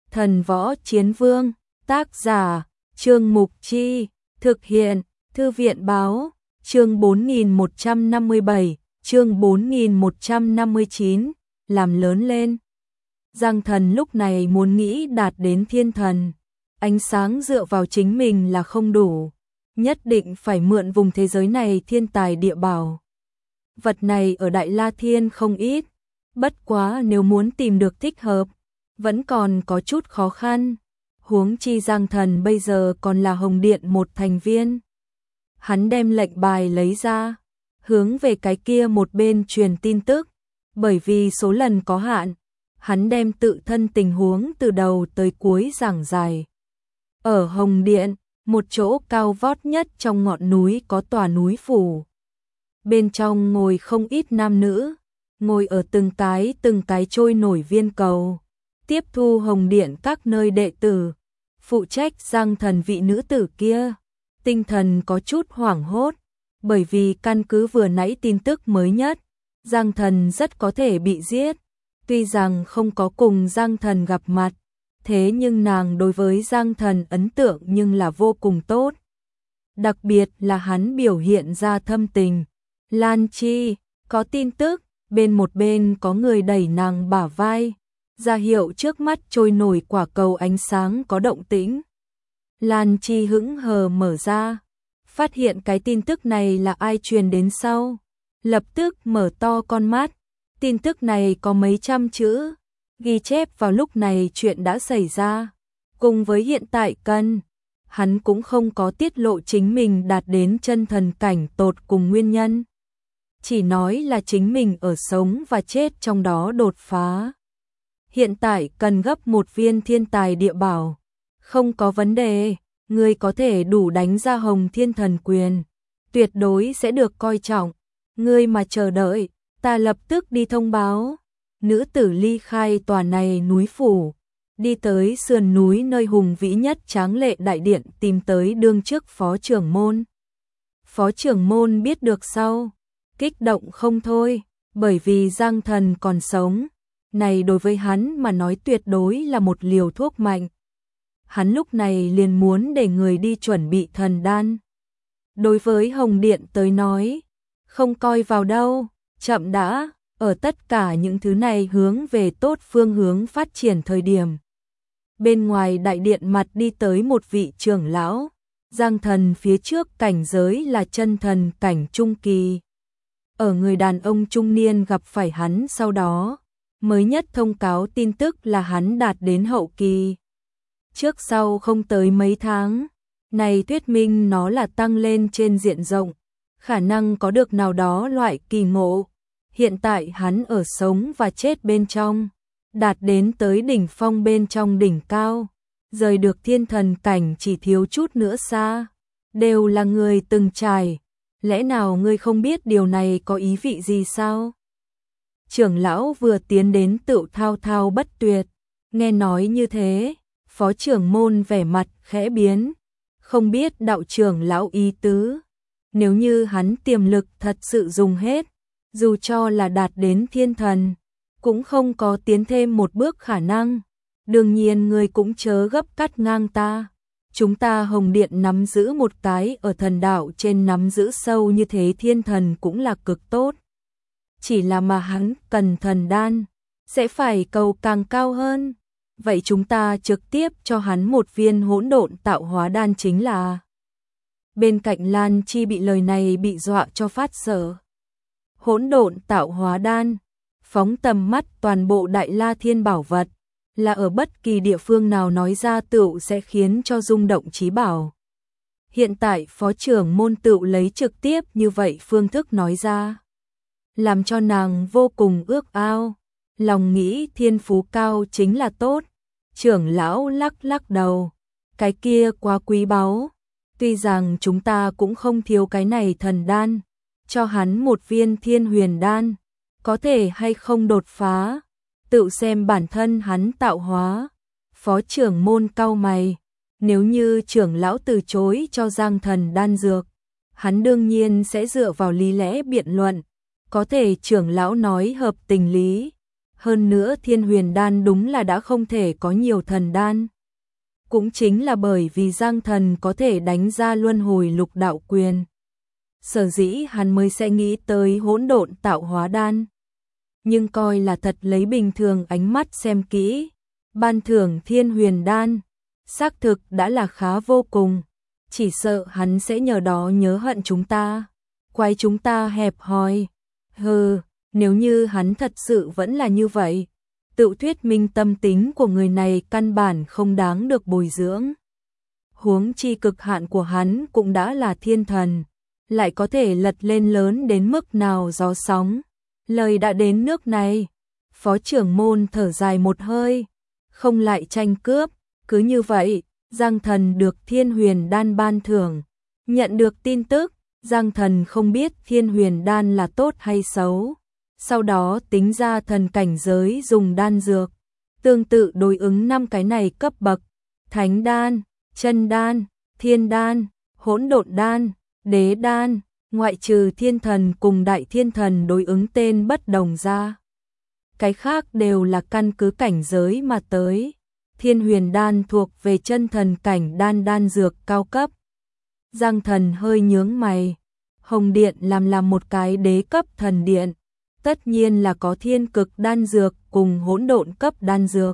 Thần Võ Chiến Vương, tác giả, Trương Mục Chi, thực hiện, Thư viện Báo, chương 4157, chương 4159, làm lớn lên. Giang Thần lúc này muốn nghĩ đạt đến thiên thần, ánh sáng dựa vào chính mình là không đủ, nhất định phải mượn vùng thế giới này thiên tài địa bảo. Vật này ở Đại La Thiên không ít, bất quá nếu muốn tìm được thích hợp, vẫn còn có chút khó khăn. Huống chi Giang Thần bây giờ còn là Hồng Điện một thành viên. Hắn đem lệnh bài lấy ra, hướng về cái kia một bên truyền tin tức, bởi vì số lần có hạn, hắn đem tự thân tình huống từ đầu tới cuối giảng giải. Ở Hồng Điện, một chỗ cao vót nhất trong ngọn núi có tòa núi phủ. Bên trong ngồi không ít nam nữ, ngồi ở từng cái trôi nổi viên cầu, tiếp thu Hồng Điện các nơi đệ tử, phụ trách Giang Thần vị nữ tử kia. Tinh thần có chút hoảng hốt, bởi vì căn cứ vừa nãy tin tức mới nhất, Giang Thần rất có thể bị giết. Tuy rằng không có cùng Giang Thần gặp mặt, thế nhưng nàng đối với Giang Thần ấn tượng nhưng là vô cùng tốt. Đặc biệt là hắn biểu hiện ra thâm tình. Lan Chi, có tin tức, một bên có người đẩy nàng bả vai, ra hiệu trước mắt trôi nổi quả cầu ánh sáng có động tĩnh. Lan Chi hững hờ mở ra, phát hiện cái tin tức này là ai truyền đến sau, lập tức mở to con mắt. Tin tức này có mấy trăm chữ, ghi chép vào lúc này chuyện đã xảy ra, cùng với hiện tại hắn cũng không có tiết lộ chính mình đạt đến chân thần cảnh tột cùng nguyên nhân. Chỉ nói là chính mình ở sống và chết trong đó đột phá. Hiện tại cần gấp một viên thiên tài địa bảo. Không có vấn đề, ngươi có thể đủ đánh ra Hồng Thiên Thần Quyền, tuyệt đối sẽ được coi trọng. Ngươi mà chờ đợi, ta lập tức đi thông báo. Nữ tử ly khai tòa này núi phủ, đi tới sườn núi nơi hùng vĩ nhất tráng lệ đại điện, tìm tới đương chức phó trưởng môn. Phó trưởng môn biết được sau, kích động không thôi, bởi vì Giang Thần còn sống, này đối với hắn mà nói tuyệt đối là một liều thuốc mạnh. Hắn lúc này liền muốn để người đi chuẩn bị thần đan. Đối với Hồng Điện tới nói, không coi vào đâu, chậm đã, ở tất cả những thứ này hướng về tốt phương hướng phát triển thời điểm. Bên ngoài đại điện mặt đi tới một vị trưởng lão, Giang Thần phía trước cảnh giới là chân thần cảnh trung kỳ. Ở người đàn ông trung niên gặp phải hắn sau đó, mới nhất thông cáo tin tức là hắn đạt đến hậu kỳ. Trước sau không tới mấy tháng, này thuyết minh nó là tăng lên trên diện rộng, khả năng có được nào đó loại kỳ ngộ. Hiện tại hắn ở sống và chết bên trong, đạt đến tới đỉnh phong bên trong đỉnh cao, rời được thiên thần cảnh chỉ thiếu chút nữa xa, đều là người từng trải. Lẽ nào ngươi không biết điều này có ý vị gì sao? Trưởng lão vừa tiến đến tựu thao thao bất tuyệt, nghe nói như thế, phó trưởng môn vẻ mặt khẽ biến, không biết đạo trưởng lão ý tứ. Nếu như hắn tiềm lực thật sự dùng hết, dù cho là đạt đến thiên thần, cũng không có tiến thêm một bước khả năng. Đương nhiên ngươi cũng chớ gấp cắt ngang ta. Chúng ta Hồng Điện nắm giữ một cái ở thần đạo trên nắm giữ sâu như thế thiên thần cũng là cực tốt. Chỉ là mà hắn cần thần đan, sẽ phải cầu càng cao hơn. Vậy chúng ta trực tiếp cho hắn một viên hỗn độn tạo hóa đan chính là. Bên cạnh Lan Chi bị lời này bị dọa cho phát sợ. Hỗn độn tạo hóa đan, phóng tầm mắt toàn bộ Đại La Thiên bảo vật, là ở bất kỳ địa phương nào nói ra tựu sẽ khiến cho rung động trí bảo. Hiện tại phó trưởng môn tựu lấy trực tiếp như vậy phương thức nói ra, làm cho nàng vô cùng ước ao, lòng nghĩ thiên phú cao chính là tốt. Trưởng lão lắc lắc đầu, cái kia quá quý báu, tuy rằng chúng ta cũng không thiếu cái này thần đan, cho hắn một viên thiên huyền đan, có thể hay không đột phá, tự xem bản thân hắn tạo hóa. Phó trưởng môn cau mày, nếu như trưởng lão từ chối cho Giang Thần đan dược, hắn đương nhiên sẽ dựa vào lý lẽ biện luận, có thể trưởng lão nói hợp tình lý, Hơn nữa Thiên Huyền Đan đúng là đã không thể có nhiều thần đan. Cũng chính là bởi vì Giang Thần có thể đánh ra luân hồi lục đạo quyền. Sở dĩ hắn mới sẽ nghĩ tới hỗn độn tạo hóa đan. Nhưng coi là thật lấy bình thường ánh mắt xem kỹ, ban thưởng Thiên Huyền Đan, xác thực đã là khá vô cùng. Chỉ sợ hắn sẽ nhờ đó nhớ hận chúng ta, quái chúng ta hẹp hòi. Nếu như hắn thật sự vẫn là như vậy, tự thuyết minh tâm tính của người này căn bản không đáng được bồi dưỡng. Huống chi cực hạn của hắn cũng đã là thiên thần, lại có thể lật lên lớn đến mức nào gió sóng. Lời đã đến nước này, phó trưởng môn thở dài một hơi, không lại tranh cướp, cứ như vậy, Giang Thần được Thiên Huyền Đan ban thưởng. Nhận được tin tức, Giang Thần không biết Thiên Huyền Đan là tốt hay xấu. Sau đó tính ra thần cảnh giới dùng đan dược, tương tự đối ứng 5 cái này cấp bậc: Thánh Đan, Chân Đan, Thiên Đan, Hỗn Độn Đan, Đế Đan, ngoại trừ Thiên Thần cùng Đại Thiên Thần đối ứng tên bất đồng ra. Cái khác đều là căn cứ cảnh giới mà tới. Thiên Huyền Đan thuộc về chân thần cảnh đan dược cao cấp. Giang Thần hơi nhướng mày. Hồng Điện làm một cái đế cấp thần điện, tất nhiên là có thiên cực đan dược cùng hỗn độn cấp đan dược.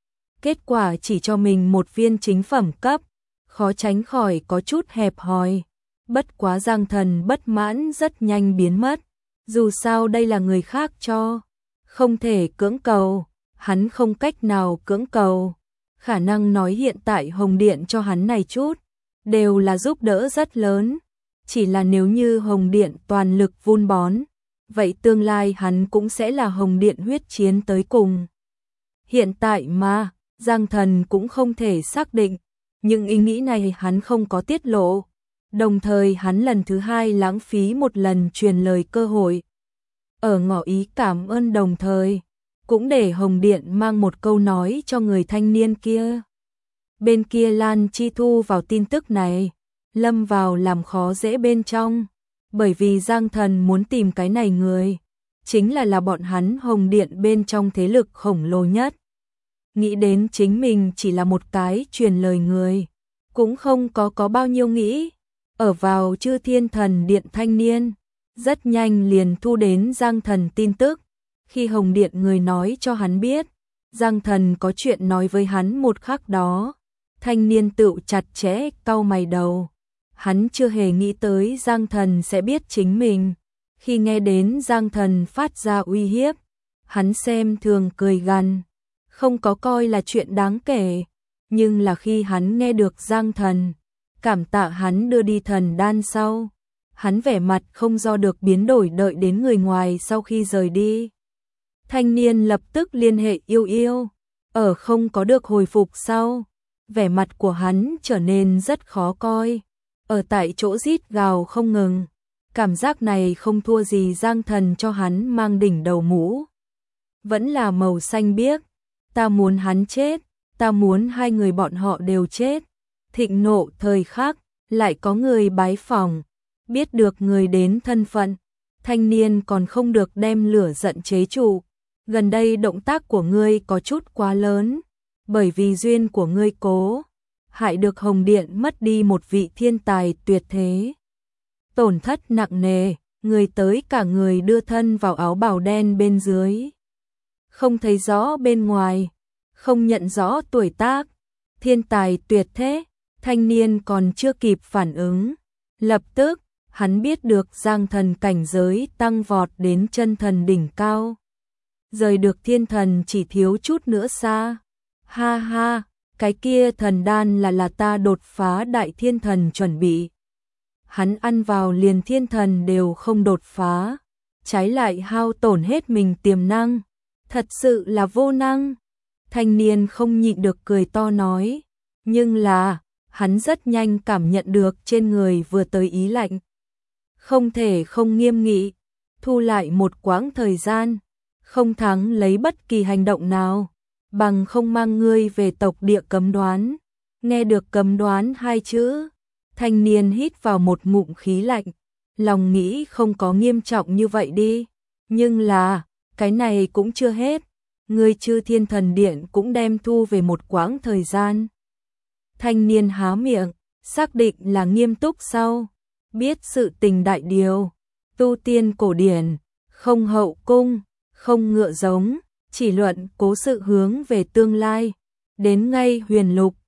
Kết quả chỉ cho mình một viên chính phẩm cấp, khó tránh khỏi có chút hẹp hòi. Bất quá Giang Thần bất mãn rất nhanh biến mất. Dù sao đây là người khác cho, không thể cưỡng cầu, hắn không cách nào cưỡng cầu. Khả năng nói hiện tại Hồng Điện cho hắn này chút, đều là giúp đỡ rất lớn. Chỉ là nếu như Hồng Điện toàn lực vun bón, vậy tương lai hắn cũng sẽ là Hồng Điện huyết chiến tới cùng. Hiện tại mà, Giang Thần cũng không thể xác định, nhưng ý nghĩ này hắn không có tiết lộ. Đồng thời hắn lần thứ hai lãng phí một lần truyền lời cơ hội. Ở ngỏ ý cảm ơn đồng thời, cũng để Hồng Điện mang một câu nói cho người thanh niên kia. Bên kia Lan Chi thu vào tin tức này, lâm vào làm khó dễ bên trong, bởi vì Giang Thần muốn tìm cái này người, chính là bọn hắn Hồng Điện bên trong thế lực khổng lồ nhất. Nghĩ đến chính mình chỉ là một cái truyền lời người, cũng không có bao nhiêu nghĩ. Ở vào Chư Thiên Thần Điện thanh niên, rất nhanh liền thu đến Giang Thần tin tức. Khi Hồng Điện người nói cho hắn biết, Giang Thần có chuyện nói với hắn một khắc đó, thanh niên tựu chặt chẽ cau mày đầu. Hắn chưa hề nghĩ tới Giang Thần sẽ biết chính mình. Khi nghe đến Giang Thần phát ra uy hiếp, hắn xem thường cười gằn, không có coi là chuyện đáng kể. Nhưng là khi hắn nghe được Giang Thần cảm tạ hắn đưa đi thần đan sau, hắn vẻ mặt không do được biến đổi. Đợi đến người ngoài sau khi rời đi, thanh niên lập tức liên hệ yêu yêu. Ở không có được hồi phục sau, vẻ mặt của hắn trở nên rất khó coi, ở tại chỗ rít gào không ngừng. Cảm giác này không thua gì Giang Thần cho hắn mang đỉnh đầu mũ, vẫn là màu xanh biếc. Ta muốn hắn chết, ta muốn hai người bọn họ đều chết. Thịnh nộ thời khắc, lại có người bái phỏng, biết được người đến thân phận, thanh niên còn không được đem lửa giận chế trụ. Gần đây động tác của ngươi có chút quá lớn, bởi vì duyên của ngươi cố hại được Hồng Điện mất đi một vị thiên tài tuyệt thế. Tổn thất nặng nề, người tới cả người đưa thân vào áo bào đen bên dưới, không thấy rõ bên ngoài, không nhận rõ tuổi tác. Thiên tài tuyệt thế. Thanh niên còn chưa kịp phản ứng, lập tức hắn biết được Giang Thần cảnh giới tăng vọt đến chân thần đỉnh cao, rời được thiên thần chỉ thiếu chút nữa xa. Ha ha, cái kia thần đan là ta đột phá đại thiên thần chuẩn bị. Hắn ăn vào liền thiên thần đều không đột phá, trái lại hao tổn hết mình tiềm năng, thật sự là vô năng. Thanh niên không nhịn được cười to nói, nhưng là hắn rất nhanh cảm nhận được trên người vừa tới ý lạnh. Không thể không nghiêm nghị, thu lại một quãng thời gian, không thắng lấy bất kỳ hành động nào, bằng không mang ngươi về tộc địa cấm đoán. Nghe được cấm đoán hai chữ, thanh niên hít vào một ngụm khí lạnh, lòng nghĩ không có nghiêm trọng như vậy đi. Nhưng là, cái này cũng chưa hết, Người Chư Thiên Thần Điện cũng đem thu về một quãng thời gian. Thanh niên há miệng, xác định là nghiêm túc sau, biết sự tình đại điều, tu tiên cổ điển, không hậu cung, không ngựa giống, chỉ luận cố sự hướng về tương lai, đến ngay huyền lục,